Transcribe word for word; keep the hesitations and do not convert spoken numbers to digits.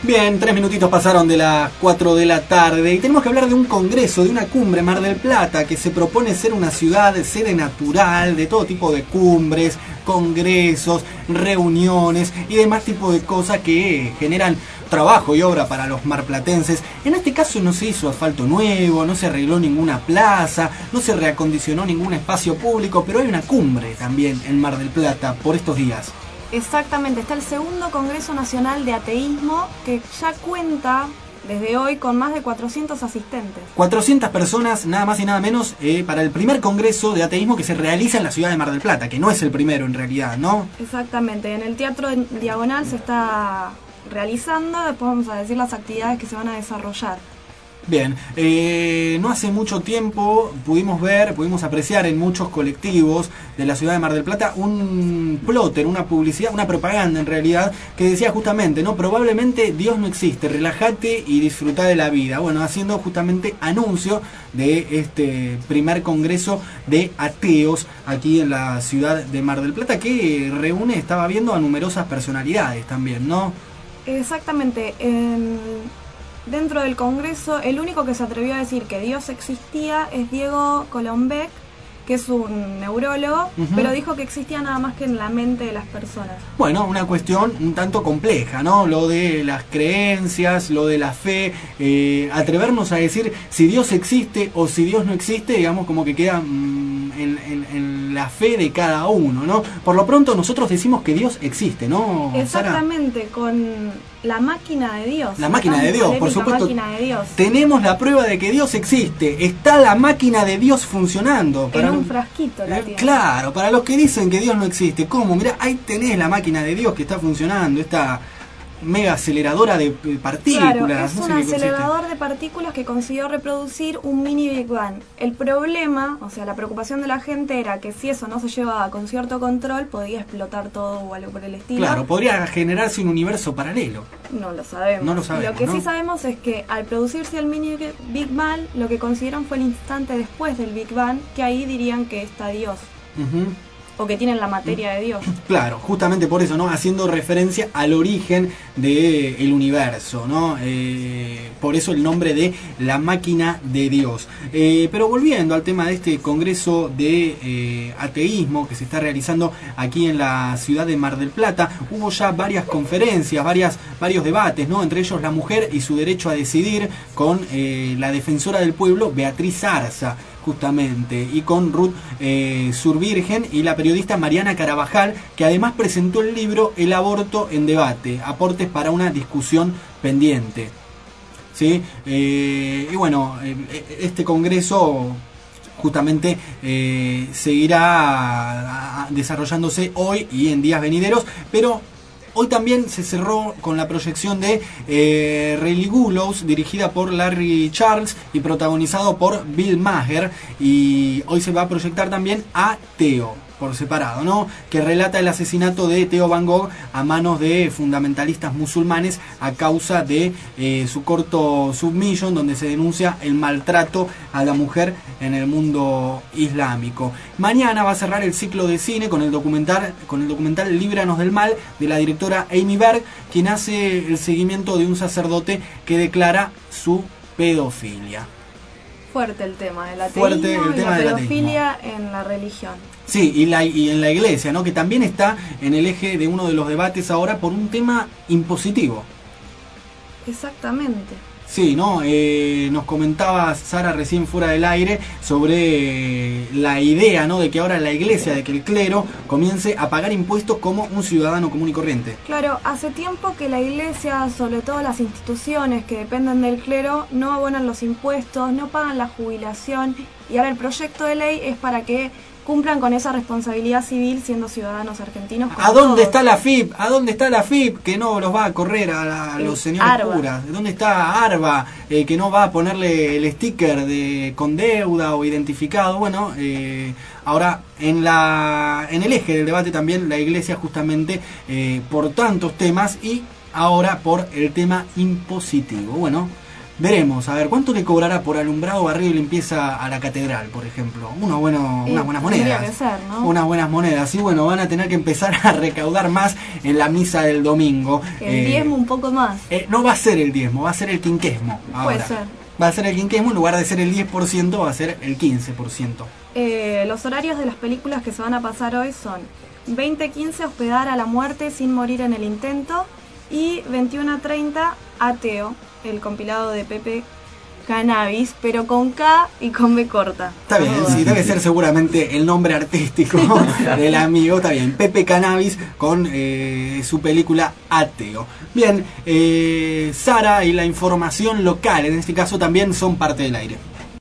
Bien, tres minutitos pasaron de las cuatro de la tarde y tenemos que hablar de un congreso, de una cumbre Mar del Plata que se propone ser una ciudad sede natural de todo tipo de cumbres, congresos, reuniones y demás tipo de cosas que generan trabajo y obra para los marplatenses. En este caso no se hizo asfalto nuevo, no se arregló ninguna plaza, no se reacondicionó ningún espacio público, pero hay una cumbre también en Mar del Plata por estos días. Exactamente, está el segundo Congreso Nacional de Ateísmo que ya cuenta desde hoy con más de cuatrocientos asistentes. cuatrocientas personas, nada más y nada menos, eh, para el primer Congreso de Ateísmo que se realiza en la ciudad de Mar del Plata, que no es el primero en realidad, ¿no? Exactamente, en el Teatro Diagonal se está realizando, después vamos a decir las actividades que se van a desarrollar. Bien, eh, no hace mucho tiempo pudimos ver, pudimos apreciar en muchos colectivos de la ciudad de Mar del Plata un plotter, una publicidad, una propaganda en realidad, que decía justamente, ¿no? Probablemente Dios no existe, relájate y disfruta de la vida. Bueno, haciendo justamente anuncio de este primer congreso de ateos aquí en la ciudad de Mar del Plata, que reúne, estaba viendo, a numerosas personalidades también, ¿no? Exactamente, en... dentro del Congreso, el único que se atrevió a decir que Dios existía es Diego Colombek, que es un neurólogo, uh-huh. pero dijo que existía nada más que en la mente de las personas. Bueno, una cuestión un tanto compleja, ¿no? Lo de las creencias, lo de la fe, eh, atrevernos a decir si Dios existe o si Dios no existe, digamos, como que queda mmm, en, en, en la fe de cada uno, ¿no? Por lo pronto nosotros decimos que Dios existe, ¿no, exactamente, Sara? Con la máquina de Dios. La máquina de Dios, por supuesto. Máquina de Dios. Tenemos la prueba de que Dios existe. Está la máquina de Dios funcionando. Para en un frasquito la tiene. Claro, para los que dicen que Dios no existe. ¿Cómo? Mirá, ahí tenés la máquina de Dios que está funcionando. Esta mega aceleradora de partículas. Claro, es no un sé acelerador de partículas que consiguió reproducir un mini Big Bang. El problema, o sea, la preocupación de la gente era que si eso no se llevaba con cierto control, podía explotar todo o algo por el estilo. Claro, podría generarse un universo paralelo. No lo sabemos. No lo sabemos. Lo que ¿no? sí sabemos es que al producirse el mini Big Bang, lo que consiguieron fue el instante después del Big Bang, que ahí dirían que está Dios. Uh-huh. O que tienen la materia de Dios. Claro, justamente por eso, ¿no? Haciendo referencia al origen del universo, ¿no? Eh, por eso el nombre de la máquina de Dios. Eh, pero volviendo al tema de este congreso de eh, ateísmo que se está realizando aquí en la ciudad de Mar del Plata, hubo ya varias conferencias, varias, varios debates, ¿no? Entre ellos la mujer y su derecho a decidir, con eh, la defensora del pueblo, Beatriz Arza, justamente, y con Ruth eh, Survirgen y la periodista Mariana Carabajal, que además presentó el libro El aborto en debate, aportes para una discusión pendiente. ¿Sí? Eh, y bueno, eh, este congreso justamente eh, seguirá desarrollándose hoy y en días venideros, pero hoy también se cerró con la proyección de eh, Religulous, dirigida por Larry Charles y protagonizado por Bill Maher, y hoy se va a proyectar también Ateo, por separado, ¿no? Que relata el asesinato de Theo Van Gogh a manos de fundamentalistas musulmanes a causa de eh, su corto Submission, donde se denuncia el maltrato a la mujer en el mundo islámico. Mañana va a cerrar el ciclo de cine con el documental, con el documental Líbranos del Mal, de la directora Amy Berg, quien hace el seguimiento de un sacerdote que declara su pedofilia. Fuerte el tema del ateísmo Fuerte el tema y la del pedofilia ateísmo. En la religión. Sí, y, la, y en la iglesia, ¿no? Que también está en el eje de uno de los debates ahora por un tema impositivo. Exactamente. Sí, ¿no? Eh, nos comentaba Sara recién fuera del aire sobre la idea, ¿no? De que ahora la iglesia, de que el clero comience a pagar impuestos como un ciudadano común y corriente. Claro, hace tiempo que la iglesia, sobre todo las instituciones que dependen del clero, no abonan los impuestos, no pagan la jubilación, y ahora el proyecto de ley es para que cumplan con esa responsabilidad civil siendo ciudadanos argentinos. ¿A dónde todos. está la F I P? ¿A dónde está la F I P que no los va a correr a, la, a los señores Arba. curas? ¿Dónde está Arba eh, que no va a ponerle el sticker de con deuda o identificado? Bueno, eh, ahora en la en el eje del debate también la iglesia, justamente eh, por tantos temas, y ahora por el tema impositivo. Bueno, veremos, a ver, ¿cuánto le cobrará por alumbrado, barrido y limpieza a la catedral, por ejemplo? Unos buenos, unas buenas monedas. Que ser, ¿no? Unas buenas monedas. Y bueno, van a tener que empezar a recaudar más en la misa del domingo. El eh, diezmo un poco más. Eh, no va a ser el diezmo, va a ser el quinquesmo. Ahora. Puede ser. Va a ser el quinquesmo, en lugar de ser el diez por ciento, va a ser el quince por ciento. Eh, los horarios de las películas que se van a pasar hoy son veinte quince, Hospedar a la muerte sin morir en el intento, y veintiuno treinta, Ateo, el compilado de Pepe Cannabis, pero con K y con B corta. Está bien, sí, debe ser seguramente el nombre artístico del amigo. Está bien, Pepe Cannabis con eh, su película Ateo. Bien, eh, Sara y la información local, en este caso también son parte del aire.